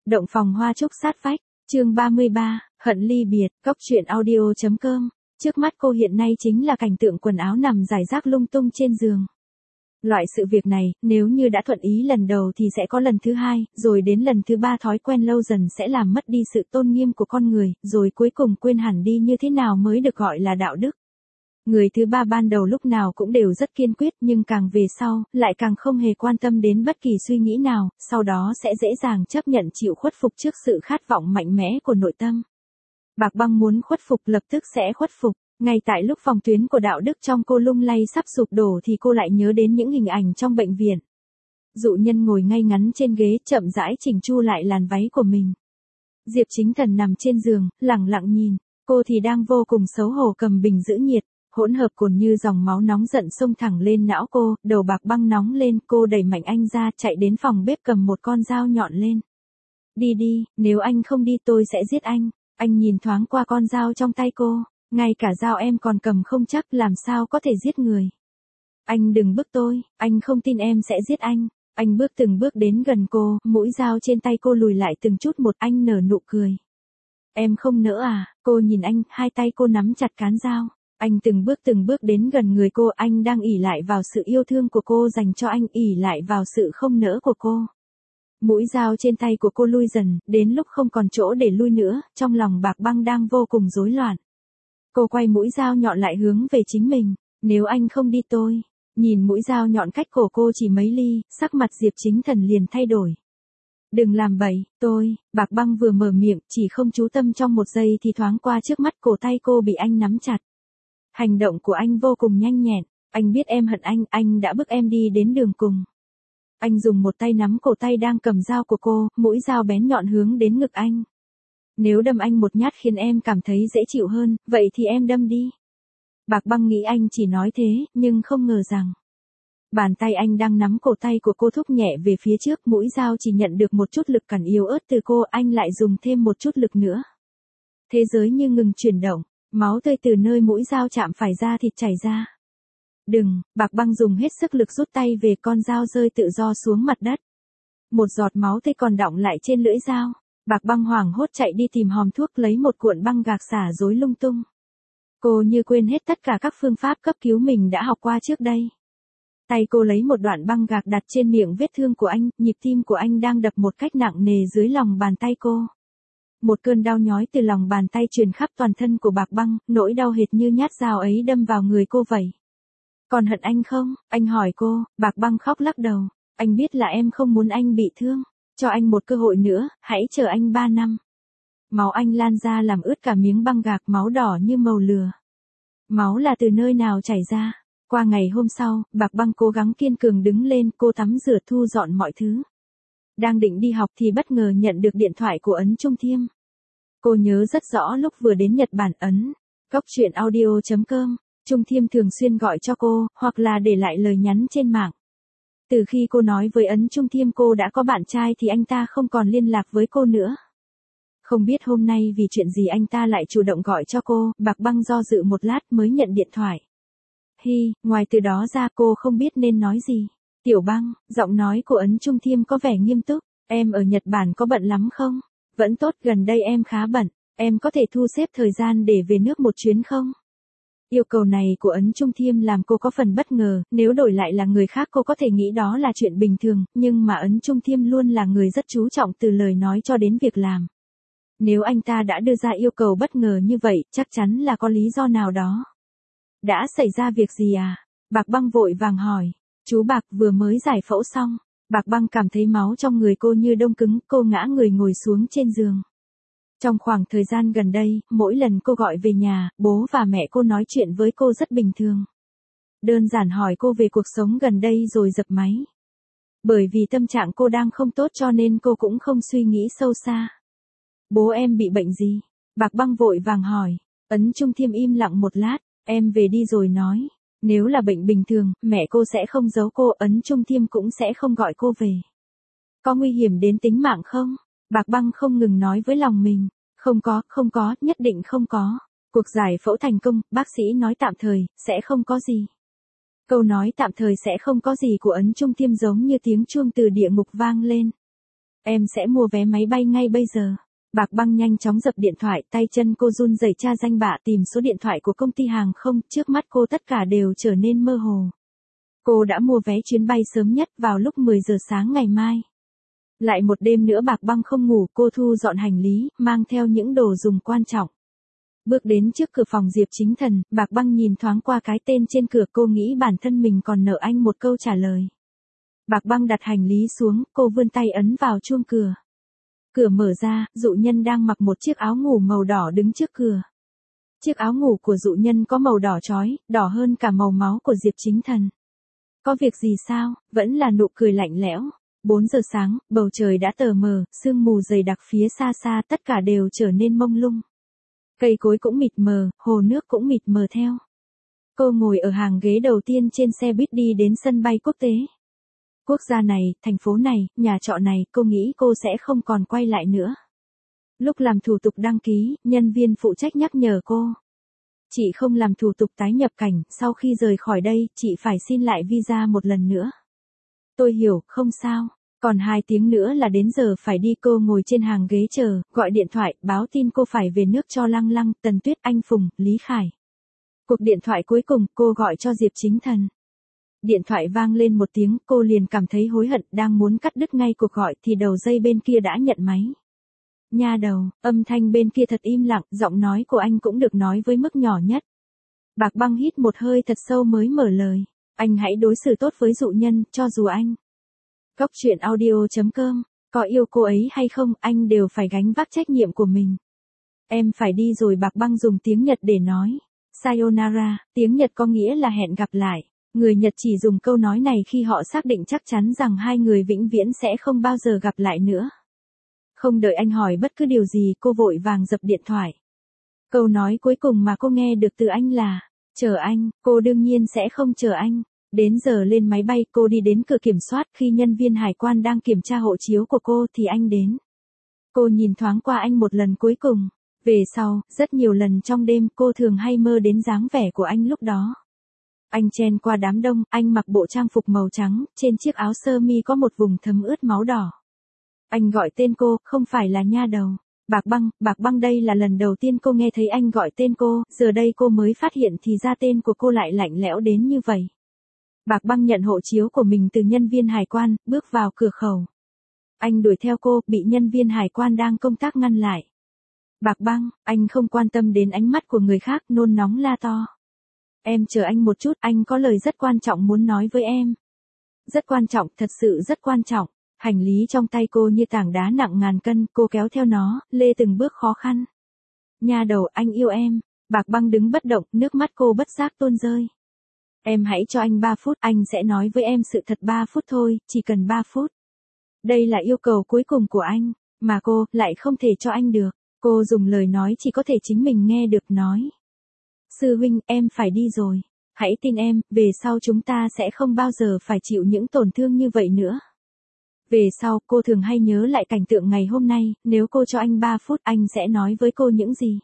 Động phòng hoa trúc sát vách, chương 33, hận ly biệt, cóc truyện audio.com. Trước mắt cô hiện nay chính là cảnh tượng quần áo nằm rải rác lung tung trên giường. Loại sự việc này, nếu như đã thuận ý lần đầu thì sẽ có lần thứ hai, rồi đến lần thứ ba thói quen lâu dần sẽ làm mất đi sự tôn nghiêm của con người, rồi cuối cùng quên hẳn đi như thế nào mới được gọi là đạo đức. Người thứ ba ban đầu lúc nào cũng đều rất kiên quyết nhưng càng về sau, lại càng không hề quan tâm đến bất kỳ suy nghĩ nào, sau đó sẽ dễ dàng chấp nhận chịu khuất phục trước sự khát vọng mạnh mẽ của nội tâm. Bạc Băng muốn khuất phục lập tức sẽ khuất phục, ngay tại lúc phòng tuyến của đạo đức trong cô lung lay sắp sụp đổ thì cô lại nhớ đến những hình ảnh trong bệnh viện. Dụ Nhân ngồi ngay ngắn trên ghế chậm rãi chỉnh chu lại làn váy của mình. Diệp Chính Thần nằm trên giường, lẳng lặng nhìn, cô thì đang vô cùng xấu hổ cầm bình giữ nhiệt. Hỗn hợp cồn như dòng máu nóng giận xông thẳng lên não cô, đầu Bạc Băng nóng lên, cô đẩy mạnh anh ra, chạy đến phòng bếp cầm một con dao nhọn lên. Đi đi, nếu anh không đi tôi sẽ giết anh. Anh nhìn thoáng qua con dao trong tay cô, ngay cả dao em còn cầm không chắc làm sao có thể giết người. Anh đừng bức tôi, anh không tin em sẽ giết anh. Anh bước từng bước đến gần cô, mũi dao trên tay cô lùi lại từng chút một, anh nở nụ cười. Em không nỡ à? Cô nhìn anh, hai tay cô nắm chặt cán dao. Anh từng bước đến gần người cô, anh đang ỷ lại vào sự yêu thương của cô dành cho anh, ỷ lại vào sự không nỡ của cô. Mũi dao trên tay của cô lui dần, đến lúc không còn chỗ để lui nữa, trong lòng Bạc Băng đang vô cùng rối loạn. Cô quay mũi dao nhọn lại hướng về chính mình, nếu anh không đi tôi. Nhìn mũi dao nhọn cách cổ cô chỉ mấy ly, sắc mặt Diệp Chính Thần liền thay đổi. Đừng làm bậy, tôi, Bạc Băng vừa mở miệng, chỉ không chú tâm trong một giây thì thoáng qua trước mắt cổ tay cô bị anh nắm chặt. Hành động của anh vô cùng nhanh nhẹn, anh biết em hận anh đã bức em đi đến đường cùng. Anh dùng một tay nắm cổ tay đang cầm dao của cô, mũi dao bén nhọn hướng đến ngực anh. Nếu đâm anh một nhát khiến em cảm thấy dễ chịu hơn, vậy thì em đâm đi. Bạc Băng nghĩ anh chỉ nói thế, nhưng không ngờ rằng. Bàn tay anh đang nắm cổ tay của cô thúc nhẹ về phía trước, mũi dao chỉ nhận được một chút lực cản yếu ớt từ cô, anh lại dùng thêm một chút lực nữa. Thế giới như ngừng chuyển động. Máu tươi từ nơi mũi dao chạm phải da thịt chảy ra. Đừng, Bạc Băng dùng hết sức lực rút tay về, con dao rơi tự do xuống mặt đất. Một giọt máu tươi còn đọng lại trên lưỡi dao. Bạc Băng hoảng hốt chạy đi tìm hòm thuốc lấy một cuộn băng gạc xả rối lung tung. Cô như quên hết tất cả các phương pháp cấp cứu mình đã học qua trước đây. Tay cô lấy một đoạn băng gạc đặt trên miệng vết thương của anh, nhịp tim của anh đang đập một cách nặng nề dưới lòng bàn tay cô. Một cơn đau nhói từ lòng bàn tay truyền khắp toàn thân của Bạc Băng, nỗi đau hệt như nhát dao ấy đâm vào người cô vậy. Còn hận anh không? Anh hỏi cô. Bạc Băng khóc lắc đầu. Anh biết là em không muốn anh bị thương. Cho anh một cơ hội nữa, hãy chờ anh 3 năm. Máu anh lan ra làm ướt cả miếng băng gạc, máu đỏ như màu lửa. Máu là từ nơi nào chảy ra? Qua ngày hôm sau, Bạc Băng cố gắng kiên cường đứng lên, cô tắm rửa thu dọn mọi thứ. Đang định đi học thì bất ngờ nhận được điện thoại của Ấn Trung Thiêm. Cô nhớ rất rõ lúc vừa đến Nhật Bản Ấn. Cóc truyện audio.com. Trung Thiêm thường xuyên gọi cho cô, hoặc là để lại lời nhắn trên mạng. Từ khi cô nói với Ấn Trung Thiêm cô đã có bạn trai thì anh ta không còn liên lạc với cô nữa. Không biết hôm nay vì chuyện gì anh ta lại chủ động gọi cho cô, Bạc Băng do dự một lát mới nhận điện thoại. Ngoài từ đó ra cô không biết nên nói gì. Tiểu Băng, giọng nói của Ấn Trung Thiêm có vẻ nghiêm túc, em ở Nhật Bản có bận lắm không? Vẫn tốt, gần đây em khá bận, em có thể thu xếp thời gian để về nước một chuyến không? Yêu cầu này của Ấn Trung Thiêm làm cô có phần bất ngờ, nếu đổi lại là người khác cô có thể nghĩ đó là chuyện bình thường, nhưng mà Ấn Trung Thiêm luôn là người rất chú trọng từ lời nói cho đến việc làm. Nếu anh ta đã đưa ra yêu cầu bất ngờ như vậy, chắc chắn là có lý do nào đó. Đã xảy ra việc gì à? Bạc Băng vội vàng hỏi. Chú Bạc vừa mới giải phẫu xong. Bạc Băng cảm thấy máu trong người cô như đông cứng, cô ngã người ngồi xuống trên giường. Trong khoảng thời gian gần đây, mỗi lần cô gọi về nhà, bố và mẹ cô nói chuyện với cô rất bình thường. Đơn giản hỏi cô về cuộc sống gần đây rồi dập máy. Bởi vì tâm trạng cô đang không tốt cho nên cô cũng không suy nghĩ sâu xa. Bố em bị bệnh gì? Bạc Băng vội vàng hỏi. Ấn Trung Thiêm im lặng một lát, em về đi rồi nói. Nếu là bệnh bình thường, mẹ cô sẽ không giấu cô, Ấn Trung Thiêm cũng sẽ không gọi cô về. Có nguy hiểm đến tính mạng không? Bạc Băng không ngừng nói với lòng mình. Không có, nhất định không có. Cuộc giải phẫu thành công, bác sĩ nói tạm thời, sẽ không có gì. Câu nói tạm thời sẽ không có gì của Ấn Trung Thiêm giống như tiếng chuông từ địa ngục vang lên. Em sẽ mua vé máy bay ngay bây giờ. Bạc Băng nhanh chóng dập điện thoại, tay chân cô run rẩy tra danh bạ tìm số điện thoại của công ty hàng không, trước mắt cô tất cả đều trở nên mơ hồ. Cô đã mua vé chuyến bay sớm nhất vào lúc 10 giờ sáng ngày mai. Lại một đêm nữa Bạc Băng không ngủ, cô thu dọn hành lý, mang theo những đồ dùng quan trọng. Bước đến trước cửa phòng Diệp Chính Thần, Bạc Băng nhìn thoáng qua cái tên trên cửa, cô nghĩ bản thân mình còn nợ anh một câu trả lời. Bạc Băng đặt hành lý xuống, cô vươn tay ấn vào chuông cửa. Cửa mở ra, dụ nhân đang mặc một chiếc áo ngủ màu đỏ đứng trước cửa. Chiếc áo ngủ của dụ nhân có màu đỏ chói, đỏ hơn cả màu máu của Diệp Chính Thần. Có việc gì sao? Vẫn là nụ cười lạnh lẽo. 4 giờ sáng, bầu trời đã tờ mờ, sương mù dày đặc phía xa xa tất cả đều trở nên mông lung. Cây cối cũng mịt mờ, hồ nước cũng mịt mờ theo. Cô ngồi ở hàng ghế đầu tiên trên xe buýt đi đến sân bay quốc tế. Quốc gia này, thành phố này, nhà trọ này, cô nghĩ cô sẽ không còn quay lại nữa. Lúc làm thủ tục đăng ký, nhân viên phụ trách nhắc nhở cô. Chị không làm thủ tục tái nhập cảnh, sau khi rời khỏi đây, chị phải xin lại visa một lần nữa. Tôi hiểu, không sao. Còn 2 tiếng nữa là đến giờ phải đi, cô ngồi trên hàng ghế chờ, gọi điện thoại, báo tin cô phải về nước cho Lăng Lăng, Tần Tuyết, anh Phùng, Lý Khải. Cuộc điện thoại cuối cùng, cô gọi cho Diệp Chính Thần. Điện thoại vang lên một tiếng, cô liền cảm thấy hối hận, đang muốn cắt đứt ngay cuộc gọi thì đầu dây bên kia đã nhận máy. Nha đầu, âm thanh bên kia thật im lặng, giọng nói của anh cũng được nói với mức nhỏ nhất. Bạc Băng hít một hơi thật sâu mới mở lời. Anh hãy đối xử tốt với dụ nhân, cho dù anh. Góc truyện audio.com, có yêu cô ấy hay không, anh đều phải gánh vác trách nhiệm của mình. Em phải đi rồi, Bạc Băng dùng tiếng Nhật để nói. Sayonara, tiếng Nhật có nghĩa là hẹn gặp lại. Người Nhật chỉ dùng câu nói này khi họ xác định chắc chắn rằng hai người vĩnh viễn sẽ không bao giờ gặp lại nữa. Không đợi anh hỏi bất cứ điều gì, cô vội vàng dập điện thoại. Câu nói cuối cùng mà cô nghe được từ anh là, chờ anh, cô đương nhiên sẽ không chờ anh. Đến giờ lên máy bay, cô đi đến cửa kiểm soát, khi nhân viên hải quan đang kiểm tra hộ chiếu của cô thì anh đến. Cô nhìn thoáng qua anh một lần cuối cùng. Về sau, rất nhiều lần trong đêm cô thường hay mơ đến dáng vẻ của anh lúc đó. Anh chen qua đám đông, anh mặc bộ trang phục màu trắng, trên chiếc áo sơ mi có một vùng thấm ướt máu đỏ. Anh gọi tên cô, không phải là nha đầu. Bạc Băng đây là lần đầu tiên cô nghe thấy anh gọi tên cô, giờ đây cô mới phát hiện thì ra tên của cô lại lạnh lẽo đến như vậy. Bạc Băng nhận hộ chiếu của mình từ nhân viên hải quan, bước vào cửa khẩu. Anh đuổi theo cô, bị nhân viên hải quan đang công tác ngăn lại. Bạc Băng, anh không quan tâm đến ánh mắt của người khác, nôn nóng la to. Em chờ anh một chút, anh có lời rất quan trọng muốn nói với em. Rất quan trọng, thật sự rất quan trọng. Hành lý trong tay cô như tảng đá nặng ngàn cân, cô kéo theo nó, lê từng bước khó khăn. Nha đầu, anh yêu em. Bạc Băng đứng bất động, nước mắt cô bất giác tuôn rơi. Em hãy cho anh 3 phút, anh sẽ nói với em sự thật 3 phút thôi, chỉ cần 3 phút. Đây là yêu cầu cuối cùng của anh, mà cô lại không thể cho anh được. Cô dùng lời nói chỉ có thể chính mình nghe được nói. Sư huynh, em phải đi rồi. Hãy tin em, về sau chúng ta sẽ không bao giờ phải chịu những tổn thương như vậy nữa. Về sau, cô thường hay nhớ lại cảnh tượng ngày hôm nay, nếu cô cho anh 3 phút, anh sẽ nói với cô những gì?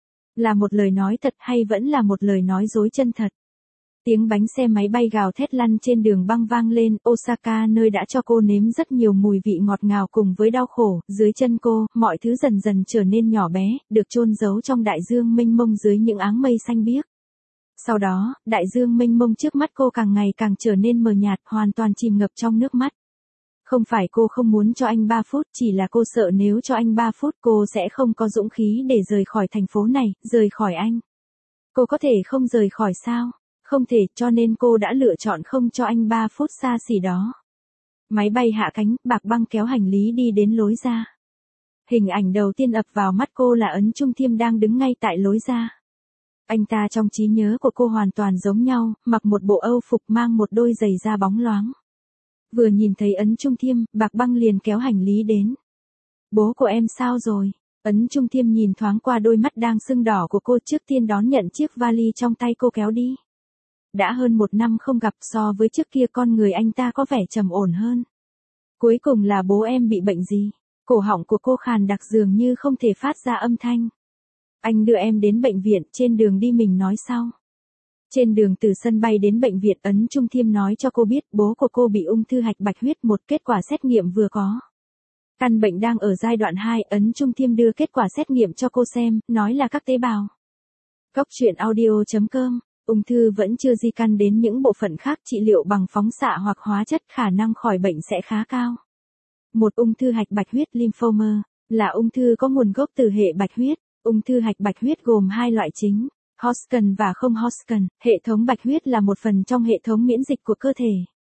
Là một lời nói thật hay vẫn là một lời nói dối chân thật? Tiếng bánh xe máy bay gào thét lăn trên đường băng vang lên, Osaka nơi đã cho cô nếm rất nhiều mùi vị ngọt ngào cùng với đau khổ, dưới chân cô, mọi thứ dần dần trở nên nhỏ bé, được chôn giấu trong đại dương mênh mông dưới những áng mây xanh biếc. Sau đó, đại dương mênh mông trước mắt cô càng ngày càng trở nên mờ nhạt, hoàn toàn chìm ngập trong nước mắt. Không phải cô không muốn cho anh 3 phút, chỉ là cô sợ nếu cho anh 3 phút cô sẽ không có dũng khí để rời khỏi thành phố này, rời khỏi anh. Cô có thể không rời khỏi sao? Không thể, cho nên cô đã lựa chọn không cho anh 3 phút xa xỉ đó. Máy bay hạ cánh, Bạc Băng kéo hành lý đi đến lối ra. Hình ảnh đầu tiên ập vào mắt cô là Ấn Trung Thiêm đang đứng ngay tại lối ra. Anh ta trong trí nhớ của cô hoàn toàn giống nhau, mặc một bộ âu phục mang một đôi giày da bóng loáng. Vừa nhìn thấy Ấn Trung Thiêm, Bạc Băng liền kéo hành lý đến. Bố của em sao rồi? Ấn Trung Thiêm nhìn thoáng qua đôi mắt đang sưng đỏ của cô, trước tiên đón nhận chiếc vali trong tay cô kéo đi. Đã hơn 1 năm không gặp, so với trước kia con người anh ta có vẻ trầm ổn hơn. Cuối cùng là bố em bị bệnh gì? Cổ họng của cô khàn đặc dường như không thể phát ra âm thanh. Anh đưa em đến bệnh viện, trên đường đi mình nói sau. Trên đường từ sân bay đến bệnh viện, Ấn Trung Thiêm nói cho cô biết bố của cô bị ung thư hạch bạch huyết, một kết quả xét nghiệm vừa có. Căn bệnh đang ở giai đoạn 2, Ấn Trung Thiêm đưa kết quả xét nghiệm cho cô xem, nói là các tế bào. Góc truyện audio.com, ung thư vẫn chưa di căn đến những bộ phận khác, trị liệu bằng phóng xạ hoặc hóa chất khả năng khỏi bệnh sẽ khá cao. Một ung thư hạch bạch huyết lymphoma, là ung thư có nguồn gốc từ hệ bạch huyết. Ung thư hạch bạch huyết gồm hai loại chính, Hodgkin và không Hodgkin. Hệ thống bạch huyết là một phần trong hệ thống miễn dịch của cơ thể.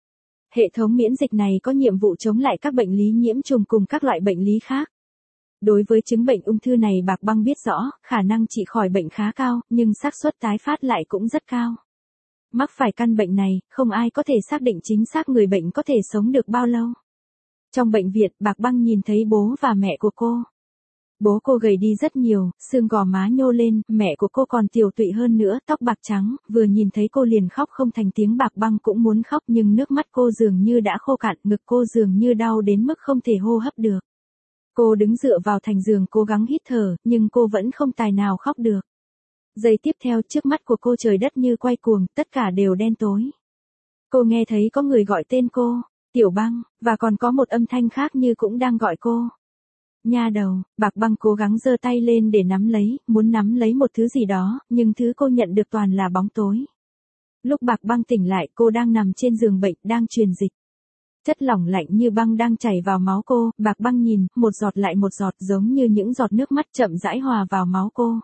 Hệ thống miễn dịch này có nhiệm vụ chống lại các bệnh lý nhiễm trùng cùng các loại bệnh lý khác. Đối với chứng bệnh ung thư này, Bạc Băng biết rõ, khả năng trị khỏi bệnh khá cao, nhưng xác suất tái phát lại cũng rất cao. Mắc phải căn bệnh này, không ai có thể xác định chính xác người bệnh có thể sống được bao lâu. Trong bệnh viện, Bạc Băng nhìn thấy bố và mẹ của cô. Bố cô gầy đi rất nhiều, xương gò má nhô lên, mẹ của cô còn tiều tụy hơn nữa, tóc bạc trắng, vừa nhìn thấy cô liền khóc không thành tiếng. Bạc Băng cũng muốn khóc nhưng nước mắt cô dường như đã khô cạn, ngực cô dường như đau đến mức không thể hô hấp được. Cô đứng dựa vào thành giường cố gắng hít thở, nhưng cô vẫn không tài nào khóc được. Giây tiếp theo, trước mắt của cô trời đất như quay cuồng, tất cả đều đen tối. Cô nghe thấy có người gọi tên cô, Tiểu Băng, và còn có một âm thanh khác như cũng đang gọi cô. Nha đầu. Bạc Băng cố gắng giơ tay lên để nắm lấy, muốn nắm lấy một thứ gì đó, nhưng thứ cô nhận được toàn là bóng tối. Lúc Bạc Băng tỉnh lại, cô đang nằm trên giường bệnh, đang truyền dịch. Chất lỏng lạnh như băng đang chảy vào máu cô. Bạc Băng nhìn, một giọt lại một giọt, giống như những giọt nước mắt chậm rãi hòa vào máu cô.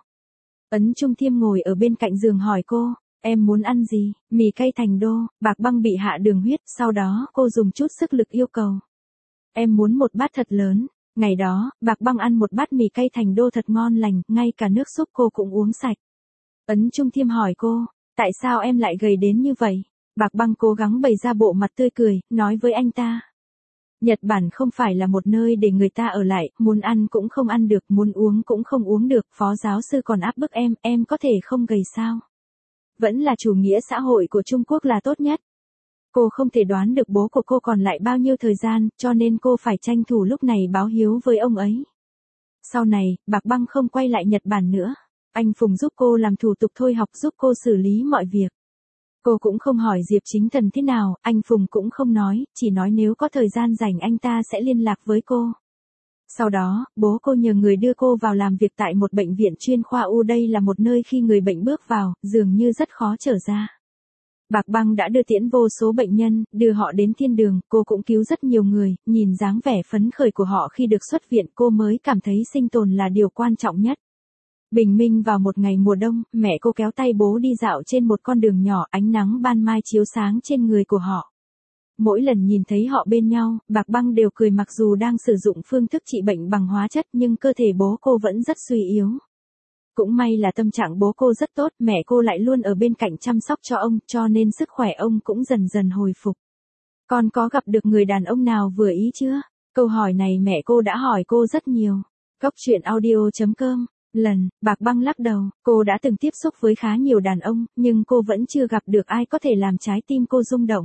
Ấn Trung Thiêm ngồi ở bên cạnh giường hỏi cô, em muốn ăn gì? Mì cay thành đô. Bạc Băng bị hạ đường huyết, sau đó cô dùng chút sức lực yêu cầu. Em muốn một bát thật lớn. Ngày đó, Bạc Băng ăn một bát mì cay thành đô thật ngon lành, ngay cả nước súp cô cũng uống sạch. Ấn Trung Thiêm hỏi cô, tại sao em lại gầy đến như vậy? Bạc Băng cố gắng bày ra bộ mặt tươi cười, nói với anh ta. Nhật Bản không phải là một nơi để người ta ở lại, muốn ăn cũng không ăn được, muốn uống cũng không uống được, phó giáo sư còn áp bức em có thể không gầy sao? Vẫn là chủ nghĩa xã hội của Trung Quốc là tốt nhất. Cô không thể đoán được bố của cô còn lại bao nhiêu thời gian, cho nên cô phải tranh thủ lúc này báo hiếu với ông ấy. Sau này, Bạc Băng không quay lại Nhật Bản nữa. Anh Phùng giúp cô làm thủ tục thôi học, giúp cô xử lý mọi việc. Cô cũng không hỏi Diệp Chính Thần thế nào, anh Phùng cũng không nói, chỉ nói nếu có thời gian rảnh anh ta sẽ liên lạc với cô. Sau đó, bố cô nhờ người đưa cô vào làm việc tại một bệnh viện chuyên khoa U. Đây là một nơi khi người bệnh bước vào, dường như rất khó trở ra. Bạc Băng đã đưa tiễn vô số bệnh nhân, đưa họ đến thiên đường, cô cũng cứu rất nhiều người, nhìn dáng vẻ phấn khởi của họ khi được xuất viện, cô mới cảm thấy sinh tồn là điều quan trọng nhất. Bình minh vào một ngày mùa đông, mẹ cô kéo tay bố đi dạo trên một con đường nhỏ, ánh nắng ban mai chiếu sáng trên người của họ. Mỗi lần nhìn thấy họ bên nhau, Bạc Băng đều cười, mặc dù đang sử dụng phương thức trị bệnh bằng hóa chất nhưng cơ thể bố cô vẫn rất suy yếu. Cũng may là tâm trạng bố cô rất tốt, mẹ cô lại luôn ở bên cạnh chăm sóc cho ông, cho nên sức khỏe ông cũng dần dần hồi phục. Con có gặp được người đàn ông nào vừa ý chưa? Câu hỏi này mẹ cô đã hỏi cô rất nhiều. Góc truyện audio.com. Bạc Băng lắc đầu, cô đã từng tiếp xúc với khá nhiều đàn ông, nhưng cô vẫn chưa gặp được ai có thể làm trái tim cô rung động.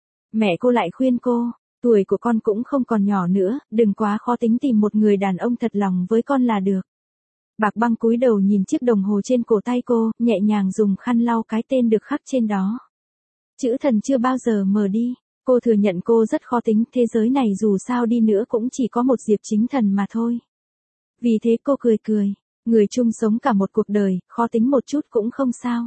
Mẹ cô lại khuyên cô, tuổi của con cũng không còn nhỏ nữa, đừng quá khó tính, tìm một người đàn ông thật lòng với con là được. Bạc Băng cúi đầu nhìn chiếc đồng hồ trên cổ tay cô, nhẹ nhàng dùng khăn lau cái tên được khắc trên đó. Chữ thần chưa bao giờ mờ đi. Cô thừa nhận cô rất khó tính, thế giới này dù sao đi nữa cũng chỉ có một Diệp Chính Thần mà thôi. Vì thế cô cười cười, người chung sống cả một cuộc đời, khó tính một chút cũng không sao.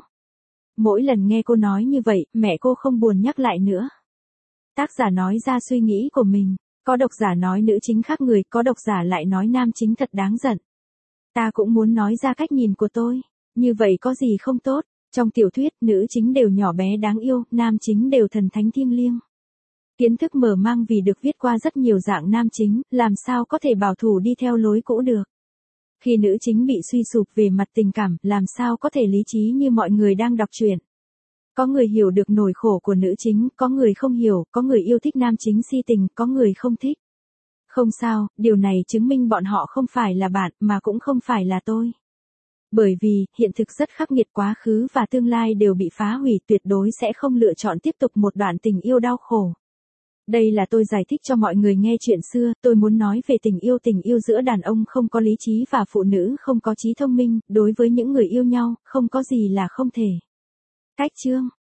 Mỗi lần nghe cô nói như vậy, mẹ cô không buồn nhắc lại nữa. Tác giả nói ra suy nghĩ của mình, có độc giả nói nữ chính khác người, có độc giả lại nói nam chính thật đáng giận. Ta cũng muốn nói ra cách nhìn của tôi, như vậy có gì không tốt, trong tiểu thuyết, nữ chính đều nhỏ bé đáng yêu, nam chính đều thần thánh thiêng liêng. Kiến thức mở mang vì được viết qua rất nhiều dạng nam chính, làm sao có thể bảo thủ đi theo lối cũ được. Khi nữ chính bị suy sụp về mặt tình cảm, làm sao có thể lý trí như mọi người đang đọc truyện. Có người hiểu được nỗi khổ của nữ chính, có người không hiểu, có người yêu thích nam chính si tình, có người không thích. Không sao, điều này chứng minh bọn họ không phải là bạn, mà cũng không phải là tôi. Bởi vì, hiện thực rất khắc nghiệt, quá khứ và tương lai đều bị phá hủy, tuyệt đối sẽ không lựa chọn tiếp tục một đoạn tình yêu đau khổ. Đây là tôi giải thích cho mọi người nghe chuyện xưa, tôi muốn nói về tình yêu giữa đàn ông không có lý trí và phụ nữ không có trí thông minh, đối với những người yêu nhau, không có gì là không thể. Cách chương